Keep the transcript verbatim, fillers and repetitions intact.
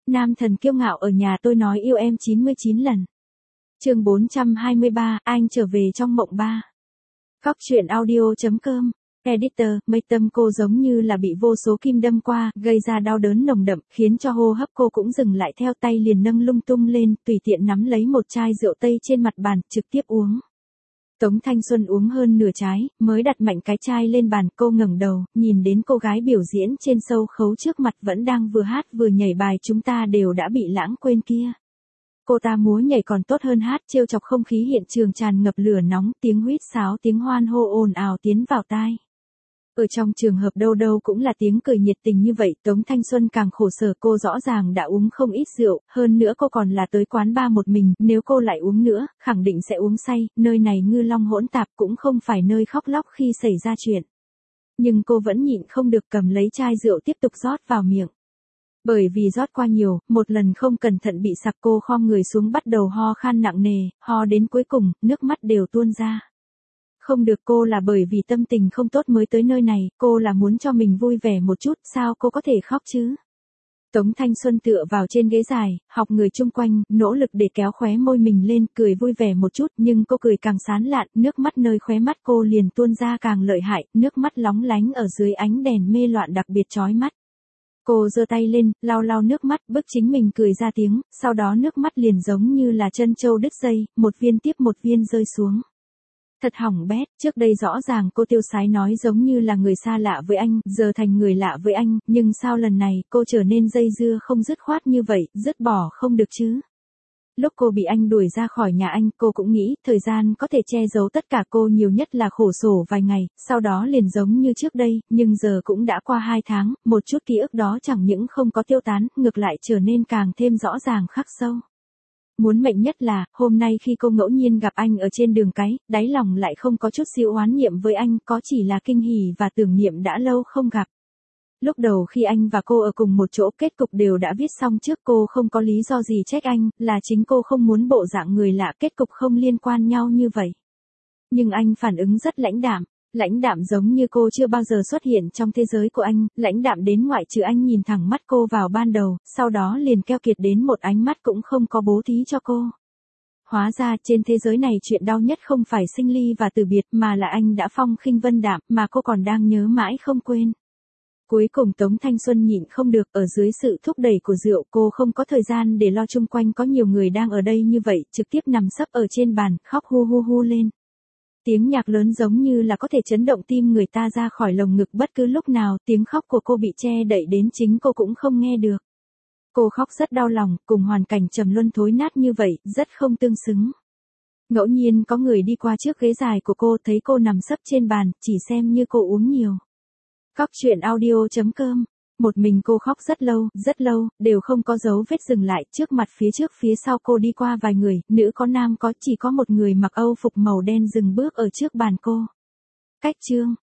Nam thần kiêu ngạo ở nhà tôi nói yêu em chín mươi chín lần. Chương bốn trăm hai mươi ba, anh trở về trong mộng ba. Cóc truyện audio.com. Editor, mây tâm cô giống như là bị vô số kim đâm qua, gây ra đau đớn nồng đậm, khiến cho hô hấp cô cũng dừng lại theo tay liền nâng lung tung lên, tùy tiện nắm lấy một chai rượu tây trên mặt bàn, trực tiếp uống. Tống Thanh Xuân uống hơn nửa trái, mới đặt mạnh cái chai lên bàn, cô ngẩng đầu, nhìn đến cô gái biểu diễn trên sâu khấu trước mặt vẫn đang vừa hát vừa nhảy bài chúng ta đều đã bị lãng quên kia. Cô ta múa nhảy còn tốt hơn hát, trêu chọc không khí hiện trường tràn ngập lửa nóng, tiếng huýt sáo tiếng hoan hô ồn ào tiến vào tai. Ở trong trường hợp đâu đâu cũng là tiếng cười nhiệt tình như vậy, Tống Thanh Xuân càng khổ sở, cô rõ ràng đã uống không ít rượu, hơn nữa cô còn là tới quán bar một mình, nếu cô lại uống nữa, khẳng định sẽ uống say, nơi này ngư long hỗn tạp cũng không phải nơi khóc lóc khi xảy ra chuyện. Nhưng cô vẫn nhịn không được cầm lấy chai rượu tiếp tục rót vào miệng. Bởi vì rót qua nhiều, một lần không cẩn thận bị sặc cô khom người xuống bắt đầu ho khan nặng nề, ho đến cuối cùng, nước mắt đều tuôn ra. Không được, cô là bởi vì tâm tình không tốt mới tới nơi này, cô là muốn cho mình vui vẻ một chút, sao cô có thể khóc chứ? Tống Thanh Xuân tựa vào trên ghế dài, học người chung quanh, nỗ lực để kéo khóe môi mình lên, cười vui vẻ một chút, nhưng cô cười càng sán lạn, nước mắt nơi khóe mắt cô liền tuôn ra càng lợi hại, nước mắt lóng lánh ở dưới ánh đèn mê loạn đặc biệt chói mắt. Cô giơ tay lên, lau lau nước mắt, bức chính mình cười ra tiếng, sau đó nước mắt liền giống như là chân trâu đứt dây, một viên tiếp một viên rơi xuống. Thật hỏng bét, trước đây rõ ràng cô tiêu sái nói giống như là người xa lạ với anh, giờ thành người lạ với anh, nhưng sao lần này cô trở nên dây dưa không dứt khoát như vậy, dứt bỏ không được chứ. Lúc cô bị anh đuổi ra khỏi nhà anh, cô cũng nghĩ, thời gian có thể che giấu tất cả, cô nhiều nhất là khổ sở vài ngày, sau đó liền giống như trước đây, nhưng giờ cũng đã qua hai tháng, một chút ký ức đó chẳng những không có tiêu tán, ngược lại trở nên càng thêm rõ ràng khắc sâu. Muốn mệnh nhất là, hôm nay khi cô ngẫu nhiên gặp anh ở trên đường cái, đáy lòng lại không có chút xíu oán niệm với anh, có chỉ là kinh hỉ và tưởng niệm đã lâu không gặp. Lúc đầu khi anh và cô ở cùng một chỗ, kết cục đều đã viết xong trước, cô không có lý do gì trách anh, là chính cô không muốn bộ dạng người lạ, kết cục không liên quan nhau như vậy. Nhưng anh phản ứng rất lãnh đạm. Lãnh đạm giống như cô chưa bao giờ xuất hiện trong thế giới của anh, lãnh đạm đến ngoại trừ anh nhìn thẳng mắt cô vào ban đầu, sau đó liền keo kiệt đến một ánh mắt cũng không có bố thí cho cô. Hóa ra trên thế giới này chuyện đau nhất không phải sinh ly và từ biệt mà là anh đã phong khinh vân đạm mà cô còn đang nhớ mãi không quên. Cuối cùng Tống Thanh Xuân nhịn không được, ở dưới sự thúc đẩy của rượu cô không có thời gian để lo chung quanh có nhiều người đang ở đây như vậy, trực tiếp nằm sấp ở trên bàn, khóc hu hu hu lên. Tiếng nhạc lớn giống như là có thể chấn động tim người ta ra khỏi lồng ngực bất cứ lúc nào, tiếng khóc của cô bị che đậy đến chính cô cũng không nghe được. Cô khóc rất đau lòng, cùng hoàn cảnh trầm luân thối nát như vậy, rất không tương xứng. Ngẫu nhiên có người đi qua trước ghế dài của cô, thấy cô nằm sấp trên bàn, chỉ xem như cô uống nhiều. Cóc truyện audio.com. Một mình cô khóc rất lâu, rất lâu, đều không có dấu vết dừng lại, trước mặt phía trước phía sau cô đi qua vài người, nữ có nam có, chỉ có một người mặc âu phục màu đen dừng bước ở trước bàn cô. Cách chương.